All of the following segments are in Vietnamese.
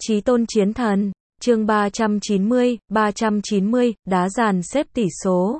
Chí tôn chiến thần, chương 390, đá dàn xếp tỷ số.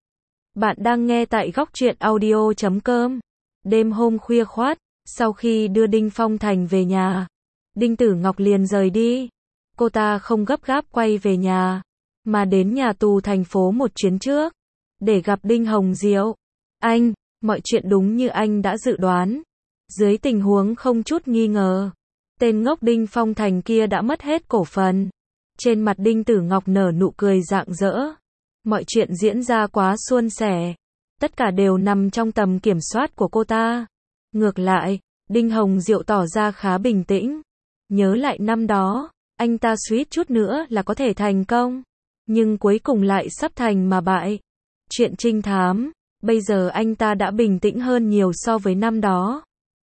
Bạn đang nghe tại góc truyện audio.com. Đêm hôm khuya khoắt, sau khi đưa Đinh Phong Thành về nhà, Đinh Tử Ngọc liền rời đi. Cô ta không gấp gáp quay về nhà, mà đến nhà tù thành phố một chuyến trước, để gặp Đinh Hồng Diệu. Anh, mọi chuyện đúng như anh đã dự đoán. Dưới tình huống không chút nghi ngờ, tên ngốc Đinh Phong Thành kia đã mất hết cổ phần. Trên mặt Đinh Tử Ngọc nở nụ cười rạng rỡ. Mọi chuyện diễn ra quá suôn sẻ. Tất cả đều nằm trong tầm kiểm soát của cô ta. Ngược lại, Đinh Hồng Diệu tỏ ra khá bình tĩnh. Nhớ lại năm đó, anh ta suýt chút nữa là có thể thành công. Nhưng cuối cùng lại sắp thành mà bại. Chuyện trinh thám, bây giờ anh ta đã bình tĩnh hơn nhiều so với năm đó.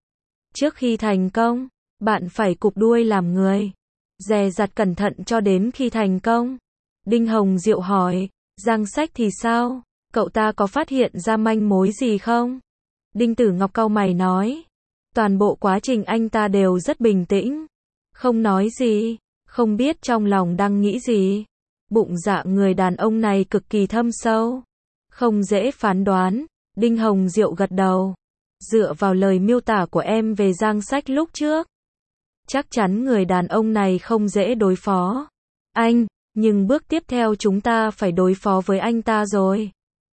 Trước khi thành công, bạn phải cụp đuôi làm người. Dè dặt cẩn thận cho đến khi thành công. Đinh Hồng Diệu hỏi, Giang Sách thì sao? Cậu ta có phát hiện ra manh mối gì không? Đinh Tử Ngọc cau mày nói. Toàn bộ quá trình anh ta đều rất bình tĩnh. Không nói gì, không biết trong lòng đang nghĩ gì. Bụng dạ người đàn ông này cực kỳ thâm sâu. Không dễ phán đoán. Đinh Hồng Diệu gật đầu. Dựa vào lời miêu tả của em về Giang Sách lúc trước, chắc chắn người đàn ông này không dễ đối phó. Anh, nhưng bước tiếp theo chúng ta phải đối phó với anh ta rồi.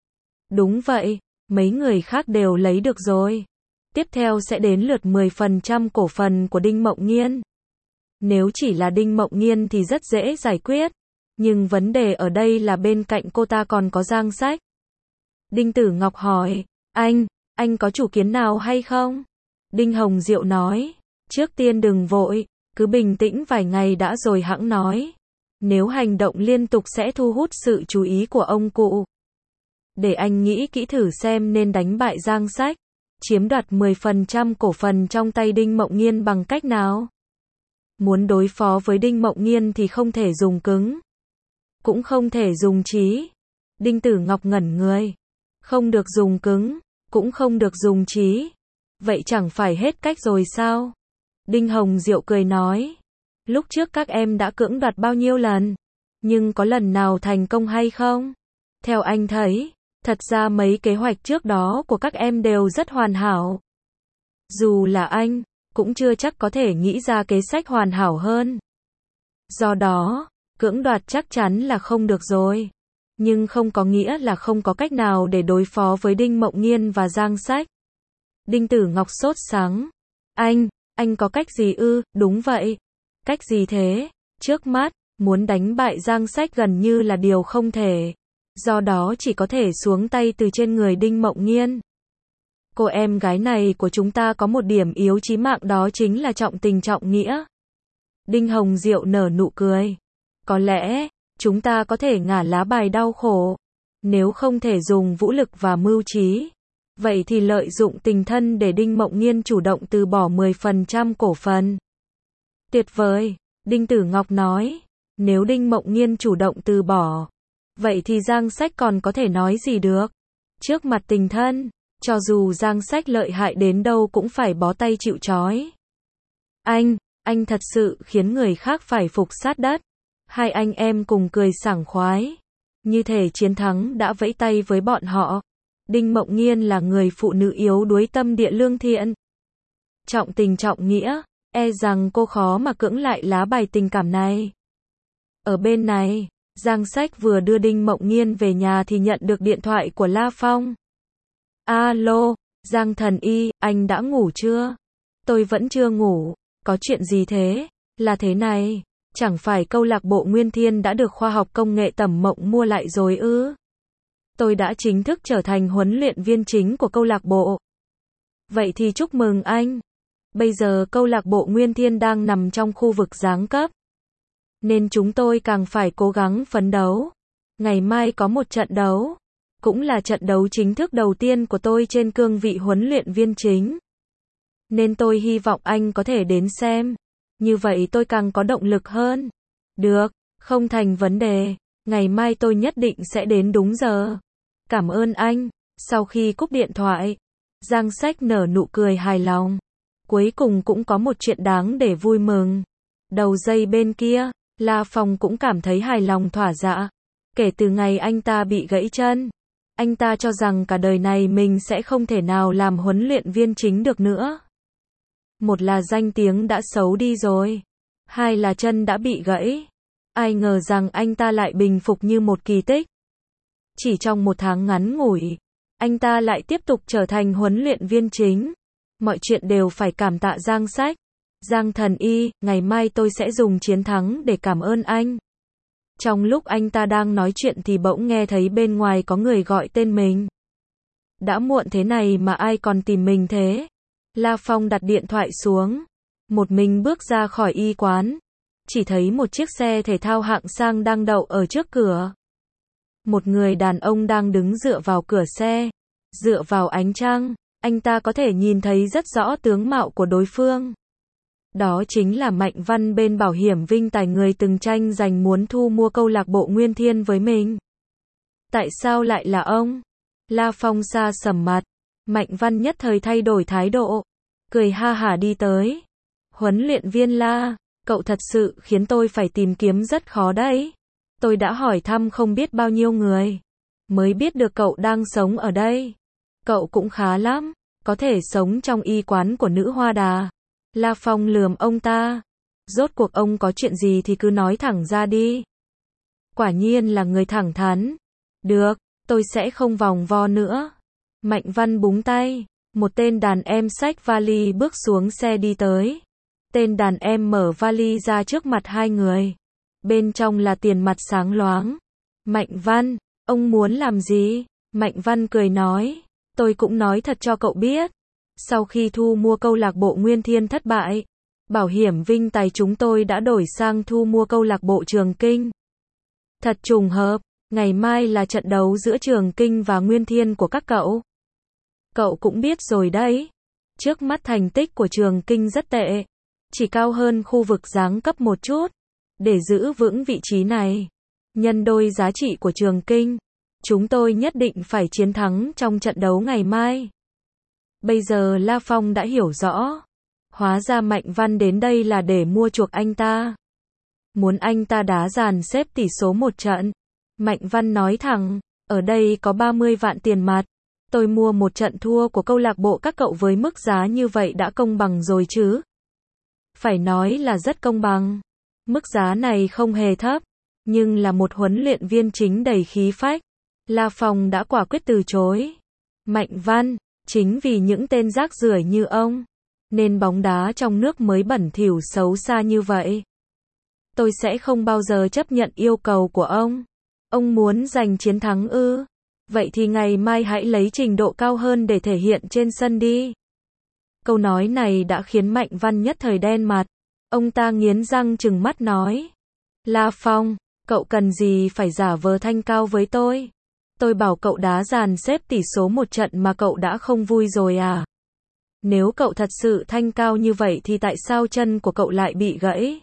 Đúng vậy, mấy người khác đều lấy được rồi. Tiếp theo sẽ đến lượt 10% cổ phần của Đinh Mộng Nghiên. Nếu chỉ là Đinh Mộng Nghiên thì rất dễ giải quyết. Nhưng vấn đề ở đây là bên cạnh cô ta còn có Giang Sách. Đinh Tử Ngọc hỏi, anh có chủ kiến nào hay không? Đinh Hồng Diệu nói, trước tiên đừng vội, cứ bình tĩnh vài ngày đã rồi hẵng nói. Nếu hành động liên tục sẽ thu hút sự chú ý của ông cụ. Để anh nghĩ kỹ thử xem nên đánh bại Giang Sách, chiếm đoạt 10% cổ phần trong tay Đinh Mộng Nghiên bằng cách nào? Muốn đối phó với Đinh Mộng Nghiên thì không thể dùng cứng, cũng không thể dùng trí. Đinh Tử Ngọc ngẩn người. Không được dùng cứng, cũng không được dùng trí. Vậy chẳng phải hết cách rồi sao? Đinh Hồng Diệu cười nói. Lúc trước các em đã cưỡng đoạt bao nhiêu lần? Nhưng có lần nào thành công hay không? Theo anh thấy, thật ra mấy kế hoạch trước đó của các em đều rất hoàn hảo. Dù là anh, cũng chưa chắc có thể nghĩ ra kế sách hoàn hảo hơn. Do đó, cưỡng đoạt chắc chắn là không được rồi. Nhưng không có nghĩa là không có cách nào để đối phó với Đinh Mộng Nghiên và Giang Sách. Đinh Tử Ngọc sốt sắng. Anh có cách gì ư? Đúng vậy. Cách gì thế? Trước mắt, muốn đánh bại Giang Sách gần như là điều không thể. Do đó chỉ có thể xuống tay từ trên người Đinh Mộng Nghiên. Cô em gái này của chúng ta có một điểm yếu chí mạng, đó chính là trọng tình trọng nghĩa. Đinh Hồng Diệu nở nụ cười. Có lẽ, chúng ta có thể ngả lá bài đau khổ. Nếu không thể dùng vũ lực và mưu trí, vậy thì lợi dụng tình thân để Đinh Mộng Nghiên chủ động từ bỏ 10% cổ phần. Tuyệt vời, Đinh Tử Ngọc nói. Nếu Đinh Mộng Nghiên chủ động từ bỏ, vậy thì Giang Sách còn có thể nói gì được? Trước mặt tình thân, cho dù Giang Sách lợi hại đến đâu cũng phải bó tay chịu trói. Anh thật sự khiến người khác phải phục sát đất. Hai anh em cùng cười sảng khoái. Như thể chiến thắng đã vẫy tay với bọn họ. Đinh Mộng Nghiên là người phụ nữ yếu đuối tâm địa lương thiện. Trọng tình trọng nghĩa, e rằng cô khó mà cưỡng lại lá bài tình cảm này. Ở bên này, Giang Sách vừa đưa Đinh Mộng Nghiên về nhà thì nhận được điện thoại của La Phong. Alo, Giang thần y, anh đã ngủ chưa? Tôi vẫn chưa ngủ. Có chuyện gì thế? Là thế này, chẳng phải câu lạc bộ Nguyên Thiên đã được khoa học công nghệ Tẩm Mộng mua lại rồi ư? Tôi đã chính thức trở thành huấn luyện viên chính của câu lạc bộ. Vậy thì chúc mừng anh. Bây giờ câu lạc bộ Nguyên Thiên đang nằm trong khu vực giáng cấp, nên chúng tôi càng phải cố gắng phấn đấu. Ngày mai có một trận đấu, cũng là trận đấu chính thức đầu tiên của tôi trên cương vị huấn luyện viên chính. Nên tôi hy vọng anh có thể đến xem. Như vậy tôi càng có động lực hơn. Được, không thành vấn đề. Ngày mai tôi nhất định sẽ đến đúng giờ. Cảm ơn anh. Sau khi cúp điện thoại, Giang Sách nở nụ cười hài lòng. Cuối cùng cũng có một chuyện đáng để vui mừng. Đầu dây bên kia, La Phong cũng cảm thấy hài lòng thỏa dạ. Kể từ ngày anh ta bị gãy chân, anh ta cho rằng cả đời này mình sẽ không thể nào làm huấn luyện viên chính được nữa. Một là danh tiếng đã xấu đi rồi, hai là chân đã bị gãy. Ai ngờ rằng anh ta lại bình phục như một kỳ tích. Chỉ trong một tháng ngắn ngủi, anh ta lại tiếp tục trở thành huấn luyện viên chính. Mọi chuyện đều phải cảm tạ Giang Sách. Giang thần y, ngày mai tôi sẽ dùng chiến thắng để cảm ơn anh. Trong lúc anh ta đang nói chuyện thì bỗng nghe thấy bên ngoài có người gọi tên mình. Đã muộn thế này mà ai còn tìm mình thế? La Phong đặt điện thoại xuống, một mình bước ra khỏi y quán. Chỉ thấy một chiếc xe thể thao hạng sang đang đậu ở trước cửa. Một người đàn ông đang đứng dựa vào cửa xe. Dựa vào ánh trăng, anh ta có thể nhìn thấy rất rõ tướng mạo của đối phương. Đó chính là Mạnh Văn bên Bảo hiểm Vinh Tài, người từng tranh giành muốn thu mua câu lạc bộ Nguyên Thiên với mình. Tại sao lại là ông? La Phong sa sầm mặt. Mạnh Văn nhất thời thay đổi thái độ, cười ha hả đi tới. Huấn luyện viên La, cậu thật sự khiến tôi phải tìm kiếm rất khó đấy. Tôi đã hỏi thăm không biết bao nhiêu người, mới biết được cậu đang sống ở đây. Cậu cũng khá lắm, có thể sống trong y quán của nữ hoa đà. La Phong lườm ông ta. Rốt cuộc ông có chuyện gì thì cứ nói thẳng ra đi. Quả nhiên là người thẳng thắn. Được, tôi sẽ không vòng vo nữa. Mạnh Văn búng tay. Một tên đàn em xách vali bước xuống xe đi tới. Tên đàn em mở vali ra trước mặt hai người. Bên trong là tiền mặt sáng loáng. Mạnh Văn, ông muốn làm gì? Mạnh Văn cười nói. Tôi cũng nói thật cho cậu biết. Sau khi thu mua câu lạc bộ Nguyên Thiên thất bại, Bảo hiểm Vinh Tài chúng tôi đã đổi sang thu mua câu lạc bộ Trường Kinh. Thật trùng hợp, ngày mai là trận đấu giữa Trường Kinh và Nguyên Thiên của các cậu. Cậu cũng biết rồi đấy. Trước mắt thành tích của Trường Kinh rất tệ, chỉ cao hơn khu vực giáng cấp một chút. Để giữ vững vị trí này, nhân đôi giá trị của Trường Kinh, chúng tôi nhất định phải chiến thắng trong trận đấu ngày mai. Bây giờ La Phong đã hiểu rõ. Hóa ra Mạnh Văn đến đây là để mua chuộc anh ta. Muốn anh ta đá dàn xếp tỷ số một trận. Mạnh Văn nói thẳng, ở đây có 30 vạn tiền mặt. Tôi mua một trận thua của câu lạc bộ các cậu với mức giá như vậy đã công bằng rồi chứ? Phải nói là rất công bằng. Mức giá này không hề thấp, nhưng là một huấn luyện viên chính đầy khí phách. La Phong đã quả quyết từ chối. Mạnh Văn, chính vì những tên rác rưởi như ông, nên bóng đá trong nước mới bẩn thỉu xấu xa như vậy. Tôi sẽ không bao giờ chấp nhận yêu cầu của ông. Ông muốn giành chiến thắng ư? Vậy thì ngày mai hãy lấy trình độ cao hơn để thể hiện trên sân đi. Câu nói này đã khiến Mạnh Văn nhất thời đen mặt. Ông ta nghiến răng trừng mắt nói. La Phong, cậu cần gì phải giả vờ thanh cao với tôi? Tôi bảo cậu đá dàn xếp tỷ số một trận mà cậu đã không vui rồi à? Nếu cậu thật sự thanh cao như vậy thì tại sao chân của cậu lại bị gãy?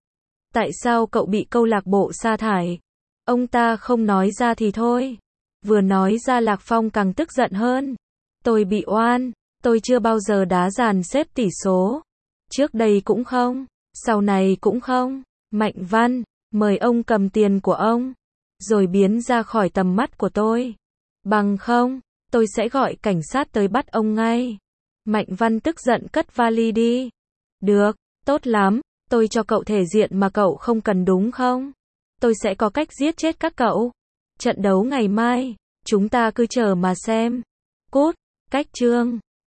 Tại sao cậu bị câu lạc bộ sa thải? Ông ta không nói ra thì thôi. Vừa nói ra Lạc Phong càng tức giận hơn. Tôi bị oan, tôi chưa bao giờ đá dàn xếp tỷ số. Trước đây cũng không, sau này cũng không. Mạnh Văn, mời ông cầm tiền của ông, rồi biến ra khỏi tầm mắt của tôi. Bằng không, tôi sẽ gọi cảnh sát tới bắt ông ngay. Mạnh Văn tức giận cất vali đi. Được, tốt lắm, tôi cho cậu thể diện mà cậu không cần đúng không? Tôi sẽ có cách giết chết các cậu. Trận đấu ngày mai, chúng ta cứ chờ mà xem. Cút, cách chương.